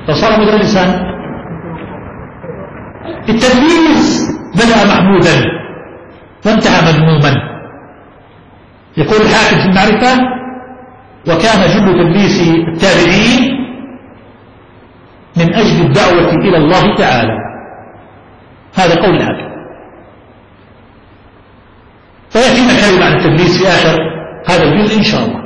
فصار مدرسا. التدليس بدأ محمودا وانتهى مذموما. يقول الحاكم في المعرفة: وكان جل تدليس التابعين من أجل الدعوة إلى الله تعالى. هذا قول الحاكم. ويأتينا كلمة عن التدليس في آخر هذا الجزء إن شاء الله.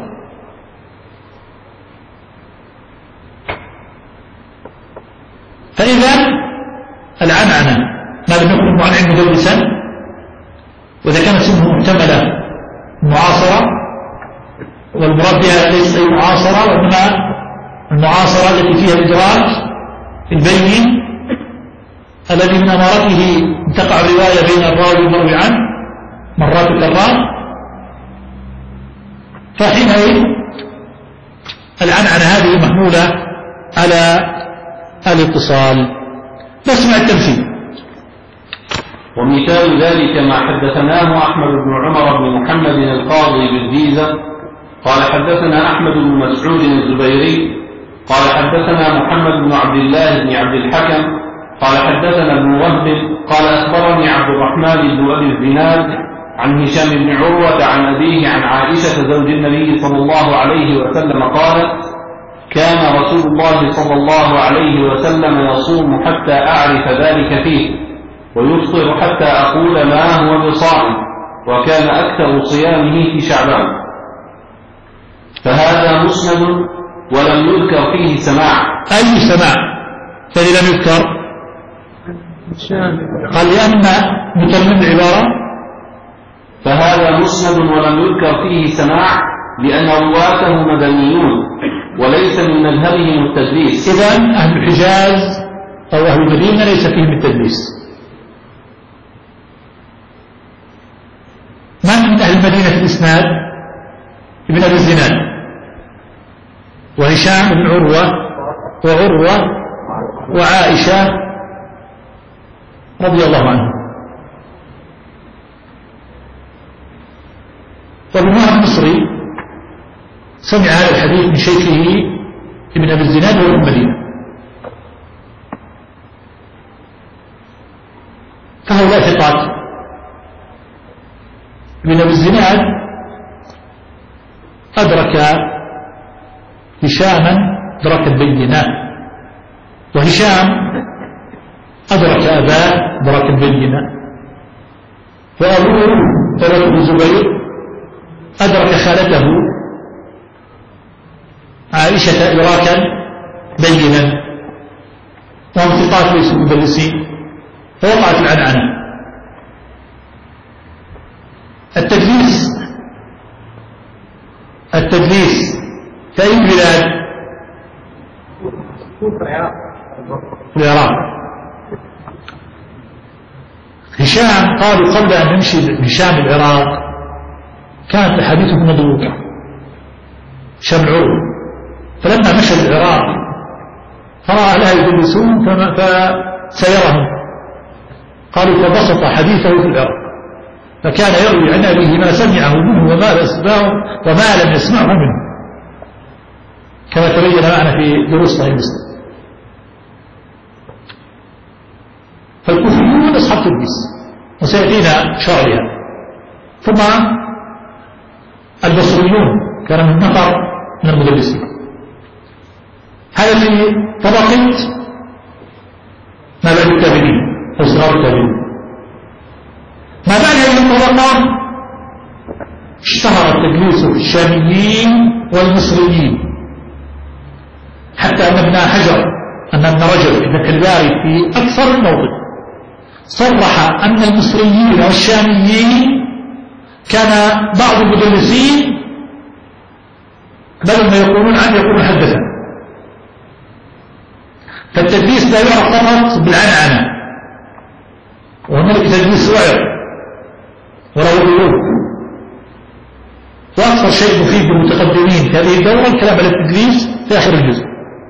فإذا العنعنة ما لم يكن المعنعن مدلسا، وإذا كانت سنه محتملة معاصرة، والمراد بها ليس أي معاصرة، وإنما المعاصرة التي فيها الإدراك البين الذي من أمارته تقع الرواية بين الراوي والمروي عنه مرات وكرات، فحينئذ العنعنة هذه محمولة على الاتصال. نسمع التمثيل. ومثال ذلك ما حدثناه أحمد بن عمر بن محمد القاضي بالجيزة قال حدثنا أحمد بن مسعود الزبيري قال حدثنا محمد بن عبد الله بن عبد الحكم قال حدثنا ابن وهب قال أخبرني عبد الرحمن بن أبي الزناد عن هشام بن عروة عن أبيه عن عائشة زوج النبي صلى الله عليه وسلم قالت: كان رسول الله صلى الله عليه وسلم يصوم حتى أعرف ذلك فيه، ويفطر حتى أقول ما هو بصائم، وكان أكثر صيامه في شعبان. فهذا مسند ولم يذكر فيه سماع. أي سماع؟ الذي لم يذكر قال لأن متمم العبارة. فهذا مسند ولم يذكر فيه سماع لأن رواته مدنيون وليس من مذهبهم التدليس. إذن أهل الحجاز أو أهل المدينة ليس فيهم التدليس. من أهل المدينة في الإسناد؟ ابن أبي الزناد وهشام بن عروة وعروة وعائشة رضي الله عنهم. وابن وهب المصري سمع هذا الحديث من شيخه ابن أبي الزناد وهو المدينة. فهؤلاء ثقات. ابن أبي الزناد أدرك هشاما أدرك البينات، وهشام أدرك أباه أدرك البينة، وأبوه عروة بن الزبير أدرك خالته عائشة إدراكا بينا، وهم ثقات ليسوا مدلسين، فوقعت العنعنة. التدليس في أي بلاد؟ في العراق. هشام قالوا قبل أن نمشي هشام العراق كانت أحاديثه مدروكة، هشام العروة. فلما مشى العراق فرأى أهلها يدلسون فسيرهم، قالوا فبسط حديثه في العراق، فكان يروي عن أبيه ما سمعه منه وما لم يسمعه منه، كما تبين معنا في دروس صحيح مسلم. فالكوفيون أصحاب تدليس وسيأتينا شرعها. ثم البصريون كان من نفر من المدلسين. هذا في طبقة ما بعد التابعين أو صغار التابعين. ما بعد هذه الطبقة اشتهر التدليس في الشاميين والمصريين، حتى أن ابن حجر أن ابن رجب ابن كلباري في أكثر الموضع صرح أن المصريين والشاميين كان بعض المدلسين بدل ما يقولون عنه يقولون حدثا. فالتدليس لا يعرف فقط بالعنعنة، وهناك تدليس وعر وله قلوب. وأكثر شيء مفيد بالمتقدمين في هذه الدورة الكلام على التدليس في آخر الجزء،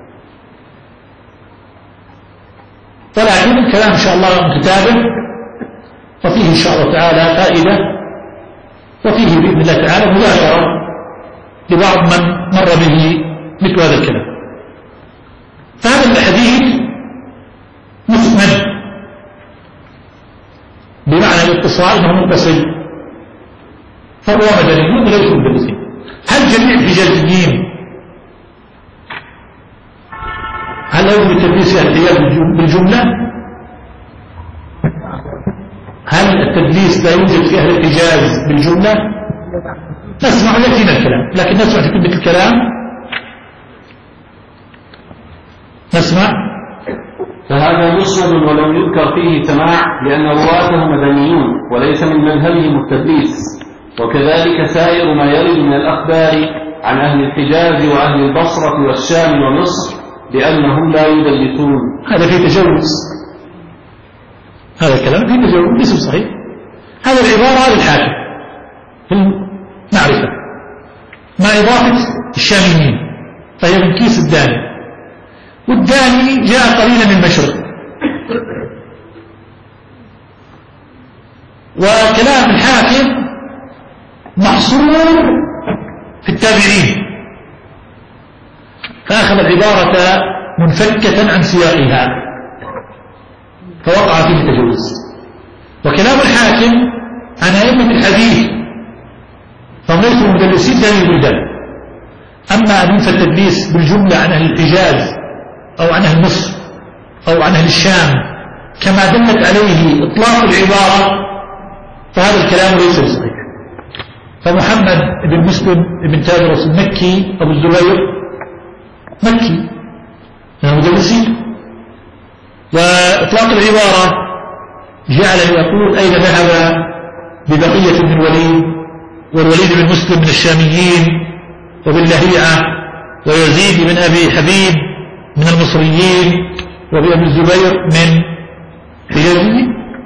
ولكن الكلام إن شاء الله متتابع، وفيه إن شاء الله تعالى فائدة، وفيه بإذن الله تعالى مذاكرة لبعض من مر به مثل هذا الكلام. فهذا الحديث مسند بمعنى الاتصال انه متصل، فهو مدنيون وليسوا مدلسين. هل جميع الحجازيين هل يوجد التدليس في الحجاز بالجملة؟ هل التدليس لا يوجد في أهل الحجاز بالجملة؟ نسمع يأتينا الكلام، لكن نسمع في كلمة الكلام نسمع. فهذا مسند ولم يذكر فيه سماع لأن رواته مدنيون وليس من مذهبهم التدليس، وكذلك سائر ما يرد من الأخبار عن أهل الحجاز وأهل البصرة والشام ومصر لأنهم لا يدلسون. هذا فيه تجوز، هذا الكلام فيه تجوز ليس صحيح. هذا العبارة للحاكم في المعرفة مع إضافة الشاميين، فهي من كيس الداني، والداني جاء قليلا من المشرق. وكلام الحاكم محصور في التابعين، فأخذ العبارة منفكة عن سياقها فوقع فيه التجوز. وكلام الحاكم عن أئمة الحديث فهم ليسوا مدلسين داني البلدان. أما أن ينفى التدليس بالجملة عن أهل الحجاز أو عن أهل مصر أو عن أهل الشام كما دلت عليه إطلاق العبارة فهذا الكلام ليس بصحيح. فمحمد بن مسلم بن تاجر المكي أبو الزبير مكي من المدلسين، وإطلاق العبارة جعله يقول أين ذهب ببقية من الوليد، والوليد بن مسلم من الشاميين، وبن لهيعة ويزيد بن أبي حبيب من المصريين، وبأبي الزبير من حجازي.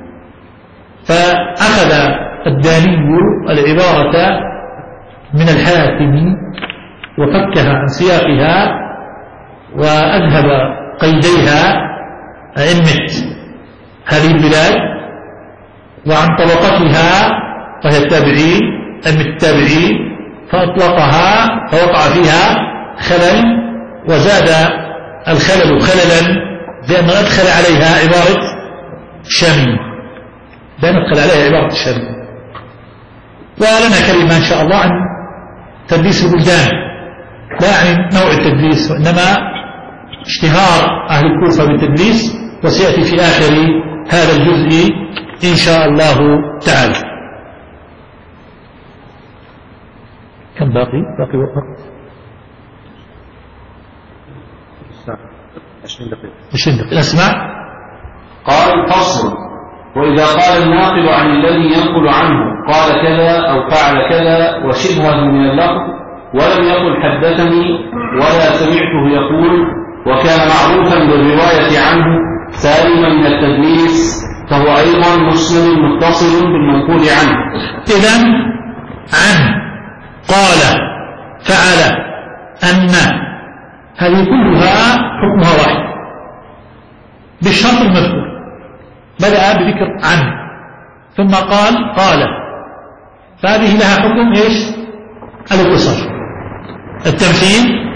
فأخذ الداني العبارة من الحاكم وفكها عن سياقها وأذهب قيديها أئمة هذه البلاد وعن طبقتها وهي التابعين أئمة التابعين، فأطلقها فوقع فيها خلل، وزاد الخلل خللا بأن أدخل عليها عبارة شامي، بأن أدخل عليها عبارة الشامي. ولنا كلمة إن شاء الله عن تدليس البلدان، لا يعني نوع التدليس وإنما اشتهار أهل الكوفة بالتدليس، وسيأتي في آخر هذا الجزء إن شاء الله تعالى. كم باقي وقت 20 دقيقة. اسمع. قال فصل: وإذا قال الناقل عن الذي ينقل عنه قال كذا أو فعل كذا وشبهه من اللفظ ولم يقل حدثني ولا سمعته يقول وكان معروفا بالرواية عنه سالما من التدليس فهو أيضا مسلم متصل بالمنقول عنه. إذن عن قال فعل أن هذه كلها حكمها واحد بالشرط المذكور. بدأ بذكر عن ثم قال فهذه لها حكم ايش؟ الاتصال التمثيل.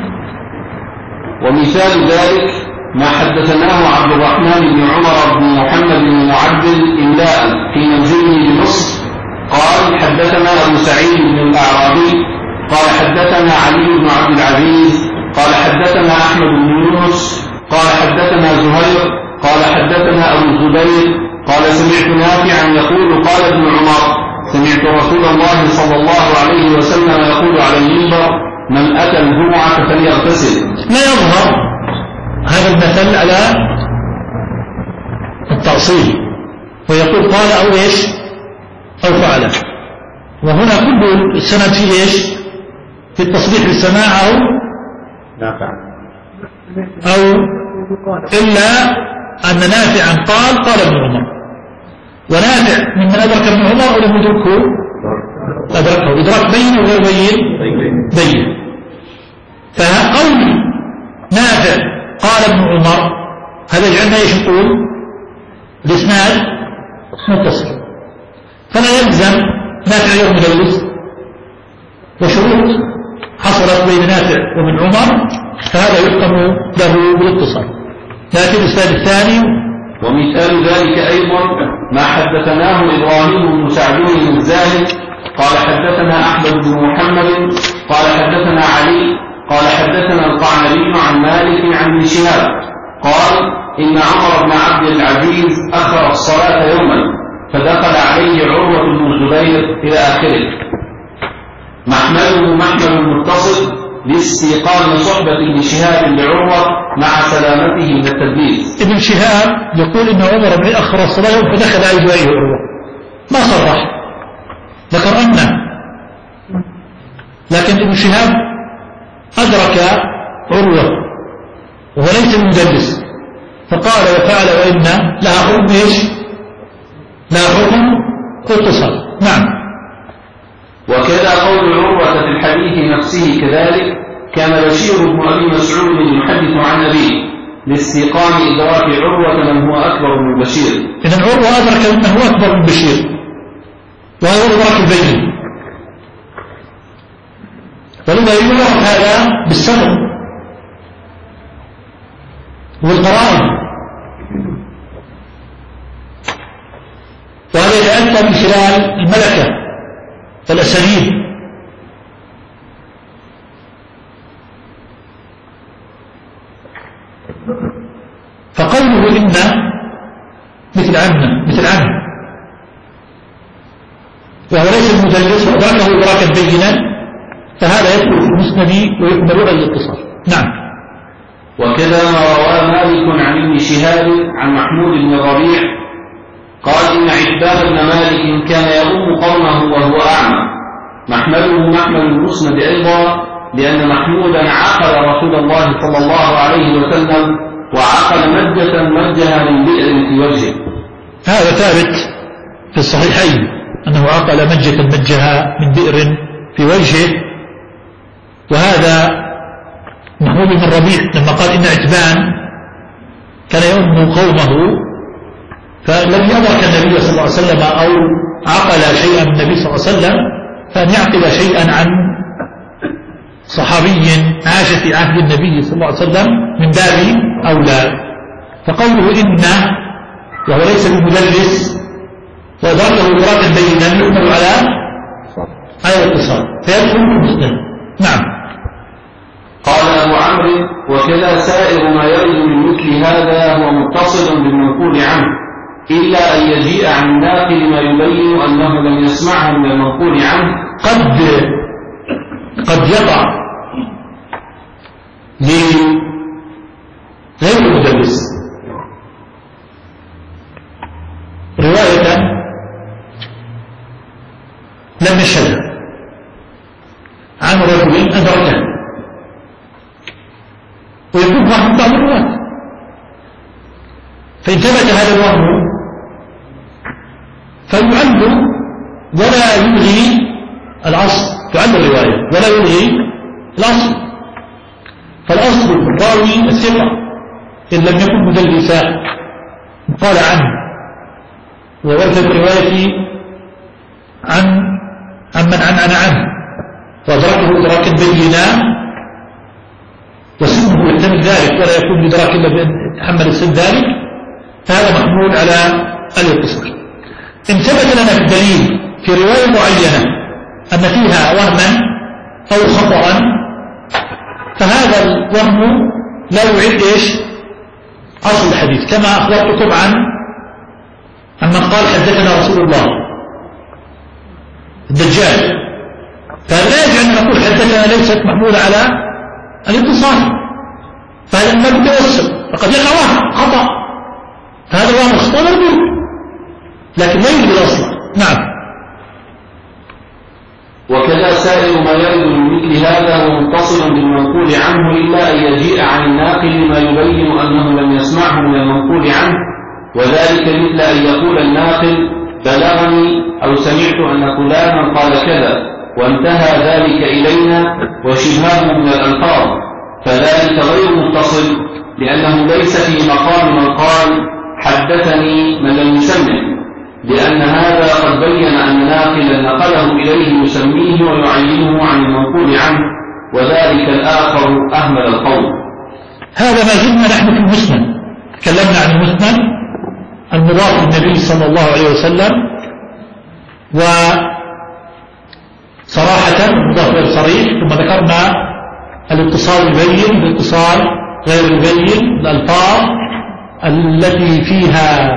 ومثال ذلك ما حدثناه عبد الرحمن بن عمر بن محمد بن معدل إملاء في منزله بمصر قال حدثنا أبو سعيد بن الأعرابي قال حدثنا علي بن عبد العزيز قال حدثنا أحمد بن يونس قال حدثنا زهير قال حدثنا أبو الزبير قال سمعت نافعا يقول قال ابن عمر سمعت رسول الله صلى الله عليه وسلم يقول على المنبر من أتى الجمعة فليغتسل. لا يظهر هذا المثل على التأصيل ويقول قال أو إيش أو فعل، وهنا كل السند فيه إيش في التصريح بالسماع أو نافع أو إلا أن نافعا قال ابن عمر، ونافع ممن أدرك ابن عمر ولم يدركه أدركه إدراك بين وغير بين. فقول نافع قال ابن عمر هذا يجعلنا ايش نقول؟ الإسناد متصل، فلا يلزم نافع غير مدلس، وشروط حصلت بين نافع وابن عمر فهذا يحكم له بالاتصال. نأتي بالإسناد الثاني. ومثال ذلك أيضا ما حدثناه إبراهيم بن سعدون الزاهد قال حدثنا أحمد بن محمد قال حدثنا علي قال حدثنا القعنبي عن مالك عن ابن شهاب قال إن عمر بن عبد العزيز أخر الصلاة يوما فدخل عليه عروة بن الزبير إلى آخره. محمله محمل متصل لاستيقان صحبة ابن شهاب لعروة مع سلامته من التدليس. ابن شهاب يقول إن عمر بن أخر الصلاة يوم فدخل عليه عروة، ما صرح، ذكر أنه، لكن ابن شهاب أدرك عروة وهو ليس مدلس فقال وفعل وإن لها حكم إيش؟ لها حكم اتصال. نعم. وكذا قول عروة في الحديث نفسه كذلك. كان بشير بن أبي مسعود يحدث عن أبيه لاستيقان إدراك عروة من هو أكبر من بشير. إذن عروة أدرك أنه أكبر من بشير وهو إدراك البين، ولما يعرف هذا بالسبب والقرائن، وهذا يتأتى من خلال الملكة والأساليب. فقوله إن مثل عنه وهو ليس المدلس وأدركه إدراكا بينا فهذا يدخل في المسند ويكمل على الاتصال. نعم. وكذا ما روى مالك عن ابن شهاب عن محمود بن الربيع قال إن عتبان بن مالك كان يؤم قومه وهو أعمى. محمله محمل المسند أيضا لأن محمودا عقل رسول الله صلى الله عليه وسلم وعقل مجة مجها من بئر في وجهه. هذا ثابت في الصحيحين أنه عقل مجة مجها من بئر في وجهه. وهذا محمود بن الربيع لما قال إن عتبان كان يؤم قومه فلم يدرك النبي صلى الله عليه وسلم أو عقل شيئا من النبي صلى الله عليه وسلم، فأن يعقل شيئا عن صحابي عاش في عهد النبي صلى الله عليه وسلم من باب أولى. فقوله إن وهو ليس بمدلس وأدركه إدراكا بينا يحمل على الاتصال فيدخل في المسند. نعم. قال أبو عمرو وكذا سائر ما يرد من مثل هذا هو متصل بالمنقول عنه إلا أن يجيء عن الناقل ما يبين أنه لم يسمعه من المنقول عنه. قد يقع غير المدلس رواية لم يشهد عن رجل أدركه ويكون فهم بعض الرواة، فإن ثبت هذا الوهم فيعد ولا يلغي الأصل، تعد الرواية ولا يلغي الأصل. فالأصل الراوي الثقة إن لم يكن مدلسا قال عنه وورد الرواية عن من عنه وأدركه إدراكا بينا وسنه يحتمل ذلك ولا يكون بإدراك إلا بأن يتحمل السن ذلك، فهذا محمول على الاتصال. إن ثبت لنا الدليل في رواية معينة أن فيها وهما أو خطأ فهذا الوهم لا يعد أصل الحديث، كما أخبرتكم عن من قال حدثنا رسول الله الدجال، فهذا لا يجب أن نقول حدثنا ليست محمولة على الاتصال، فهذا ما بتوسل فقد يقع وهم خطأ، فهذا الوهم الخطأ مردود لكن لا يوجد الأصل. نعم. وكذا سائر ما يرد من مثل هذا هو متصل بالمنقول عنه إلا أن يجيء عن الناقل ما يبين أنه لم يسمعه من المنقول عنه، وذلك مثل أن يقول الناقل بلغني أو سمعت أن فلانا قال كذا وانتهى ذلك إلينا وشبهه من الألفاظ، فذلك غير متصل لأنه ليس في مقام من قال حدثني من لم يسمع، لأن هذا قد بين أن ناقلا نقله إليه يسميه ويعينه عن المنقول عنه، وذلك الآخر أهمل القول. هذا ما زلنا نحن في المسند، تكلمنا عن المسند المضاف للنبي صلى الله عليه وسلم، وصراحة المضاف غير صريح، ثم ذكرنا الاتصال البين والاتصال غير البين، الألفاظ التي فيها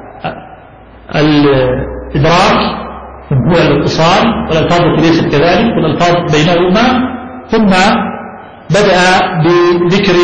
الإدراك هو الاتصال، والألفاظ التي ليست كذلك، والألفاظ بينهما، ثم بدأ بذكر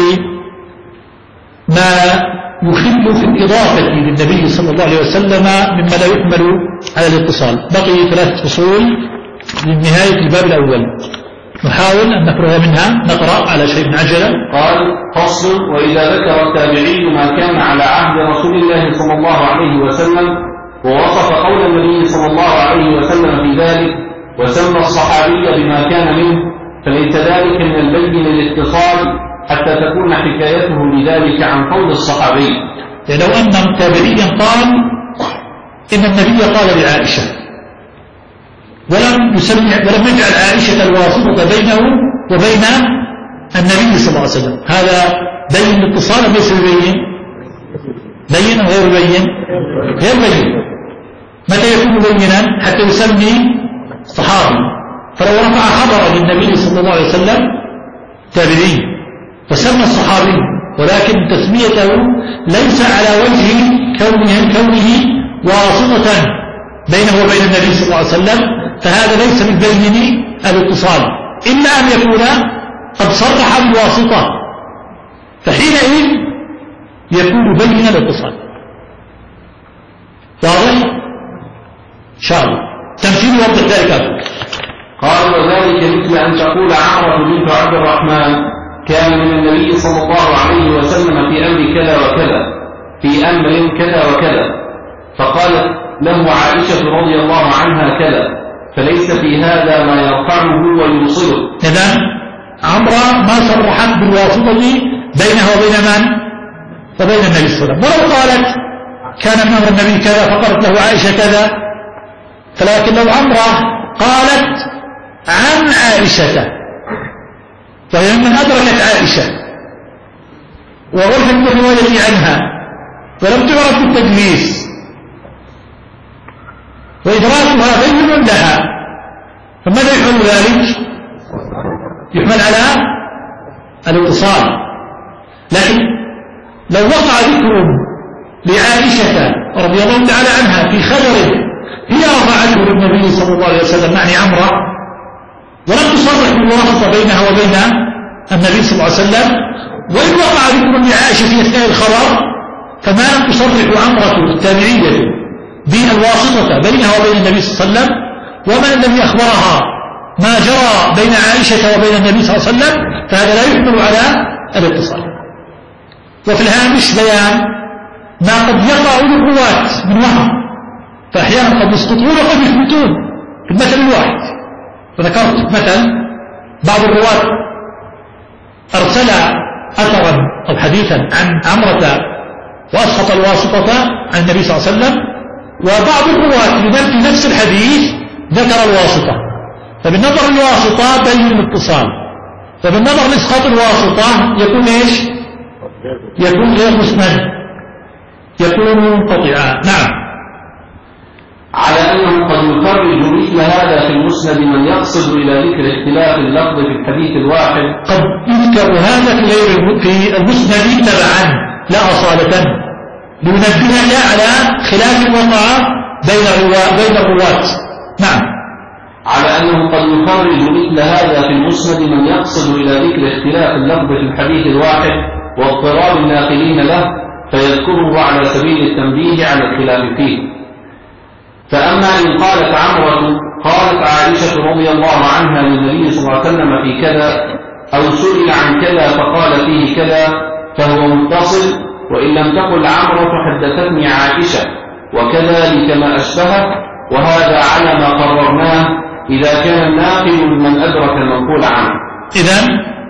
ما يخل في الإضافة للنبي صلى الله عليه وسلم مما لا يحمل على الاتصال. بقي 3 فصول لنهاية الباب الأول، نحاول أن نفرغ منها، نقرأ على شيء من عجلة. قال: فصل: وإذا ذكر التابعي ما كان على عهد رسول الله صلى الله عليه وسلم ووصف قول النبي صلى الله عليه وسلم في ذلك وسمى الصحابي بما كان منه، فليس ذلك من البين الاتصال حتى تكون حكايته لذلك عن قول الصحابي. يعني لو أن تابعيا قال إن النبي قال لعائشة ولم يجعل عائشة الواسطة بينه وبين النبي صلى الله عليه وسلم، هذا بين الاتصال أم ليس بين؟ بين أو غير بين؟ غير بين. متى يكون بينا؟ حتى يسمي صحابي. فلو رفع خبرا للنبي صلى الله عليه وسلم تابعي وسمى الصحابي، ولكن تسميته ليس على وجه كونه واسطة بينه وبين النبي صلى الله عليه وسلم، فهذا ليس من بين الاتصال، إلا أن يكون قد صرح بالواسطة، فحينئذ يكون بين الاتصال. واضح؟ إن شاء الله تمثيل يوضح ذلك. قال: وذلك مثل أن تقول عمرة بنت عبد الرحمن كان من النبي صلى الله عليه وسلم في أمر كذا وكذا، في أمر كذا وكذا، فقالت له عائشة رضي الله عنها كذا، فليس في هذا ما يرفعه ويوصله. إذن عمرة ما صرحت بالواسطة بينها وبين من؟ وبين النبي صلى الله عليه وسلم. ولو قالت كان من أمر النبي كذا فقالت له عائشة كذا، فلكن لو عمرة قالت عن عائشة وهي من أدركت عائشة وعرفت بالرواية عنها ولم تعرف بالتدليس وإدراكها بين لها، فماذا يحمل ذلك؟ يحمل على الاتصال. لكن لو وقع ذكر لعائشة رضي الله تعالى عنها في خبر هي رفعته للنبي صلى الله عليه وسلم، معني عمرة، ولم تصرح بالواسطة بينها وبين النبي صلى الله عليه وسلم، وإن وقع ذكر لعائشة في أثناء الخبر فما لم تصرح عمرة التابعية بالواسطة بينها وبين النبي صلى الله عليه وسلم، ومن الذي أخبرها ما جرى بين عائشة وبين النبي صلى الله عليه وسلم، فهذا لا يحمل على الاتصال. وفي الهامش بيان ما قد يقع للرواة من وهم، فأحيانا قد يسقطون وقد يثبتون في المثل الواحد. فذكرت مثلا بعض الرواة أرسل أثرا أو حديثا عن عمرة وأسقط الواسطة عن النبي صلى الله عليه وسلم، وبعض الرواة في نفس الحديث ذكر الواسطة، فبالنظر الواسطة بين الاتصال، فبالنظر لإسقاط الواسطة يكون إيش؟ يكون غير مسند، يكون منقطعا. نعم. على أنه قد يخرج مثل هذا في المسند من يقصد إلى ذكر اختلاف اللفظ في الحديث الواحد. قد يذكر هذا في المسند تبعا لا أصالة، لينبهك على خلاف وقع بين الرواة. نعم. على أنه قد يخرج مثل هذا في المسند من يقصد إلى ذكر اختلاف اللفظ في الحديث الواحد واضطراب الناقلين له، فيذكره على سبيل التنبيه على الخلاف فيه. فأما إن قالت عمرة قالت عائشة رضي الله عنها للنبي صلى الله عليه وسلم في كذا، أو سئل عن كذا فقال فيه كذا، فهو متصل. وإن لم تقل عمرة حدثتني عائشة وكذلك ما أشبهه، وهذا على ما قررناه إذا كان الناقل من أدرك المنقول عنه. إذن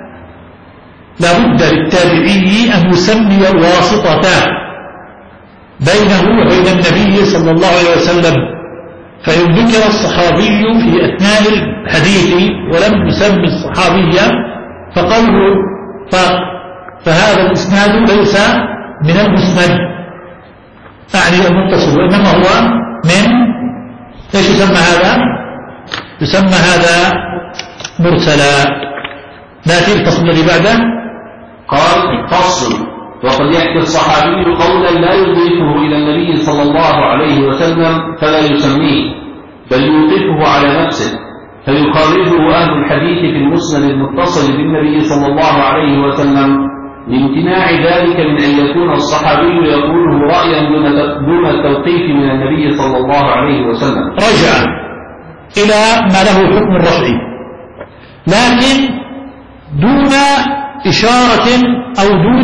لابد للتابعي أن يسمي الواسطة بينه وبين النبي صلى الله عليه وسلم، فإن ذكر الصحابي في أثناء الحديث ولم يسمي الصحابية فقوله فهذا الإسناد ليس من المسند أعني المتصل، وإنما هو من ايش يسمى هذا؟ يسمى هذا مرسلا. نأتي الفصل الذي بعده. قال فصل: وقد يحكي الصحابي قولا لا يضيفه إلى النبي صلى الله عليه وسلم فلا يسميه، بل يوقفه على نفسه، فيخرجه أهل الحديث في المسند المتصل بالنبي صلى الله عليه وسلم لامتناع ذلك من أن يكون الصحابي يقوله رأيا دون التوقيف من النبي صلى الله عليه وسلم. رجع إلى ما له حكم الرفع، لكن دون إشارة أو دون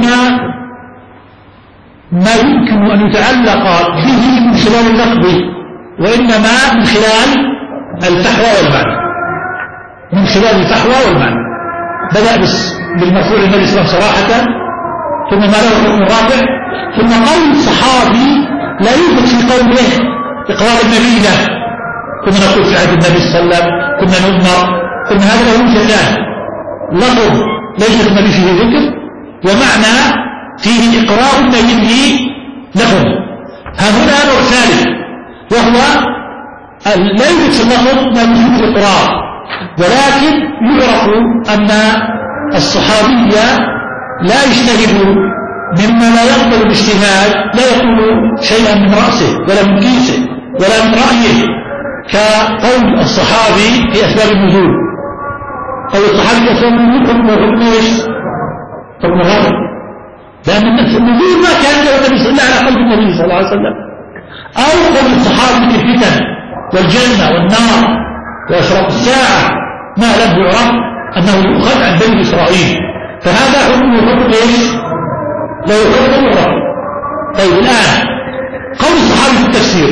ما يمكن أن يتعلق به من خلال اللفظ، وإنما من خلال الفحوى والمعنى، من خلال الفحوى والمعنى. بدأ بالمرفوع للنبي صلى الله عليه وسلم صراحة، ثم ما له حكم الرافع، ثم قول الصحابي لا يوجد في قوله إقرار النبي له. كنا نقول في عهد النبي صلى الله عليه وسلم، كنا نؤمر، كنا هذا له وجهان: لفظ ليس النبي فيه ذكر، ومعنى فيه إقرار النبي لهم. ها هنا نوع ثالث، وهو لا يوجد في اللفظ ما يوجد الإقرار، ولكن يعرف أن الصحابي لا يجتهد مما لا يقبل الاجتهاد، لا يقول شيئا من رأسه ولا من كيسه ولا من رأيه، كقول الصحابي في أسباب النزول. قول الصحابي في أسباب النزول حكم ايش؟ حكم غيره، لأن النزول ما كان النبي إلا على قلب النبي صلى الله عليه وسلم. أو قول الصحابي في الفتن والجنة والنار وأشراط الساعة ما لم يعرف أنه يؤخذ عن بني إسرائيل، فهذا حكم ايش؟ لا يحكم الرفع. طيب الآن قول الصحابي في التفسير،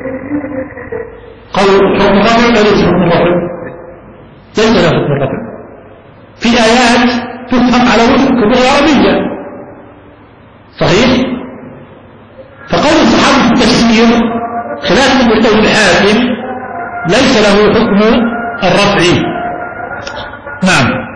قول حكم الرفع لا ليس حكم الرفع، ليس له حكم الرفع في آيات تفهم على وجه الكبرى العربية، صحيح؟ فقول الصحابي في التفسير خلاف من قول الحاكم ليس له حكم الرفع. نعم.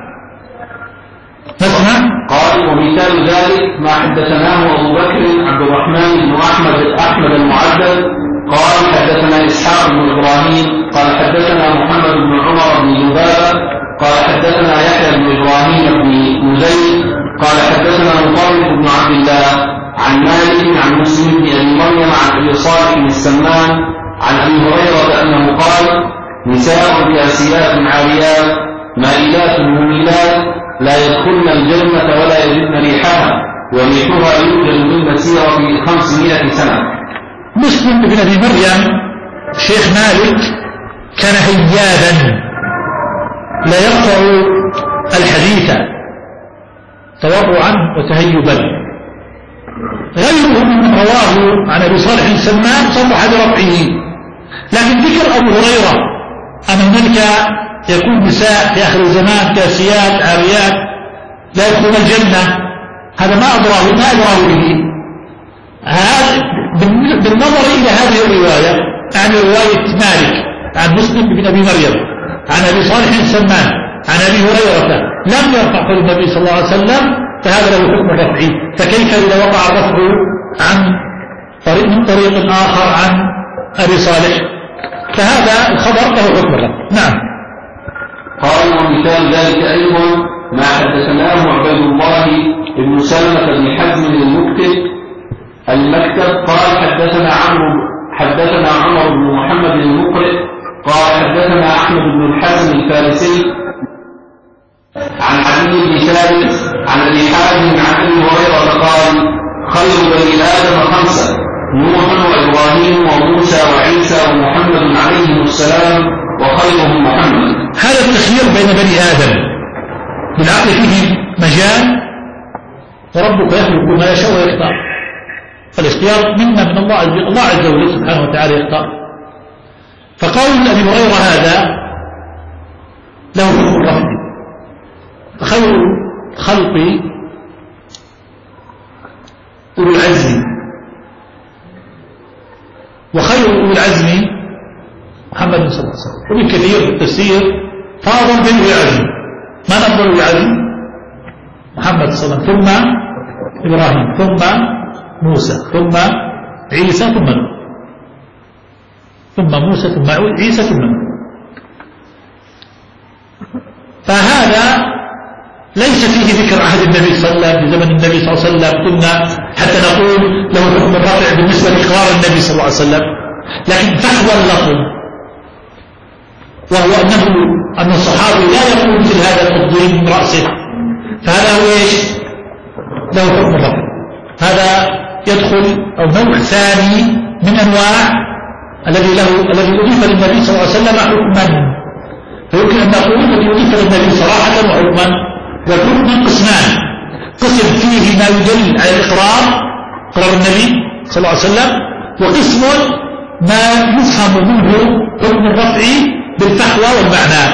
نسمع. قال: ومثال ذلك ما حدثناه أبو بكر عبد الرحمن بن أحمد المعدل قال: حدثنا إسحاق بن إبراهيم قال: حدثنا محمد بن عمر بن لبابة قال: حدثنا يحيى بن إبراهيم بن مزيد قال: حدثنا مطرف بن عبد الله عن مالك عن مسلم بن أبي مريم عن أبي صالح السمان عن أبي هريرة أنه قال: نساء كاسيات عاريات مائلات مميلات لا يدخلن الجنة ولا يجدن ريحها وريحها يوجد من مسيرة 500 سنة. مسلم بن أبي مريم شيخ مالك كان هيادا لا يقطع الحديث تورعا وتهيبا، غيره من رواه عن أبي صالح السمان صرح برفعه، لكن ذكر أبو هريرة أن هناك يكون نساء في آخر الزمان كاسيات عاريات لا يدخلون الجنة، هذا ما أدراه به. بالنظر إلى هذه الرواية عن رواية مالك عن مسلم بن أبي مريم عن أبي صالح السمان عن أبي هريرة لم يرفع قول النبي صلى الله عليه وسلم، فهذا له حكم الرفع. فكيف إذا وقع الرفع من طريق آخر عن أبي صالح؟ فهذا الخبر له حكم الرفع. نعم. قال: ومثال ذلك أيضا ما حدثناه عبيد الله بن سلمة بن حزم المكتب قال: حدثنا عمر بن محمد المقرئ قال: حدثنا أحمد بن الحزم الفارسي عن علي بن ثابت عن أبي حازم عن أبي هريرة قال: خير بني آدم 5: نوح وإبراهيم وموسى وعيسى ومحمد عليهم السلام وخيرهم محمد. هذا التخيير بين بني آدم بالعقل فيه مجال، وربك يخلق ما يشاء ويختار، فالاختيار منا من الله عز وجل سبحانه وتعالى يختار. فقول أبي هريرة هذا له حكم الرفع. خير خلق أولو العزم، وخير أولو العزم النبي صلى الله عليه وسلم. ومن كثير في التفسير فاضل بن عزي، من أفضل عزي؟ محمد صلى الله عليه وسلم، ثم إبراهيم، ثم موسى، ثم عيسى، ثم موسى، ثم عيسى، ثم فهذا ليس فيه ذكر عهد النبي صلى الله عليه وسلم بزمن النبي صلى الله عليه وسلم كنا حتى نقول له حكم الرفع بالنسبة لإقرار النبي صلى الله عليه وسلم، لكن فحوى اللفظ وهو أن الصحابي لا يقول مثل هذا التفضيل من رأسه، فهذا هو إيش؟ له حكم الرفع. هذا يدخل أو نوع ثاني من أنواع الذي أضيف للنبي صلى الله عليه وسلم حكما. فيمكن أن نقول الذي أضيف للنبي صراحة وحكما، والحكم قسمان: قسم فيه ما يدل على إقرار النبي صلى الله عليه وسلم، وقسم ما يفهم منه حكم الرفع بالفحوى والمعنى.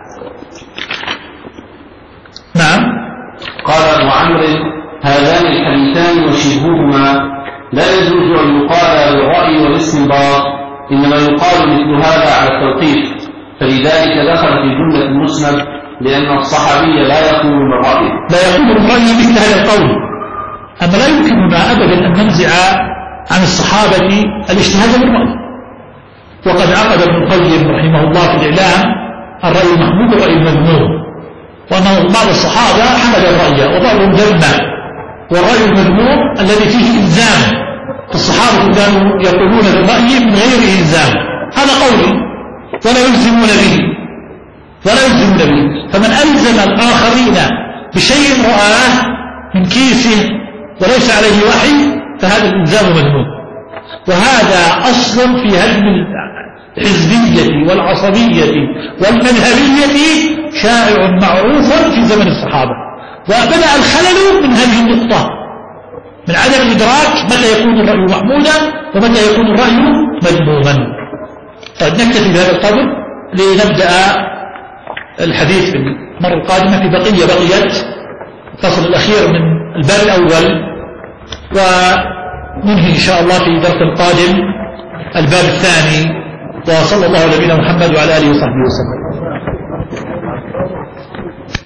نعم. قال أبو عمرو: هذان الحديثان وشبههما لا يجوز أن يقال بالرأي والاستنباط، إنما يقال مثل هذا على التوقيف، فلذلك دخل في جملة المسند، لأن الصحابي لا يقول بالرأي مثل هذا القول. أما لا يمكننا أبدا أن ننزع عن الصحابة الاجتهاد بالرأي، وقد عقد ابن القيم رحمه الله في الإعلام الرأي المحمود والرأي المذموم، وأن بعض الصحابة حمل الرأي وبعضهم ذمه، والرأي المذموم الذي فيه إلزام، الصحابة كانوا يقولون بالرأي من غير إلزام، هذا قولي ولا يلزمون به. فمن ألزم الآخرين بشيء رآه من كيسه وليس عليه وحي فهذا الإلزام مذموم، وهذا أصل في هدم الحزبية والعصبية والمذهبية شائع معروف في زمن الصحابة. وبدأ الخلل من هذه النقطة، من عدم الإدراك متى يكون الرأي محمودا ومتى يكون الرأي مذموما. طيب نكتفي بهذا القدر لنبدأ الحديث في المرة القادمة في بقيت الفصل الأخير من الباب الأول، وننهي إن شاء الله في الدرس القادم الباب الثاني. وصلى الله على نبينا محمد وعلى آله وصحبه وسلم.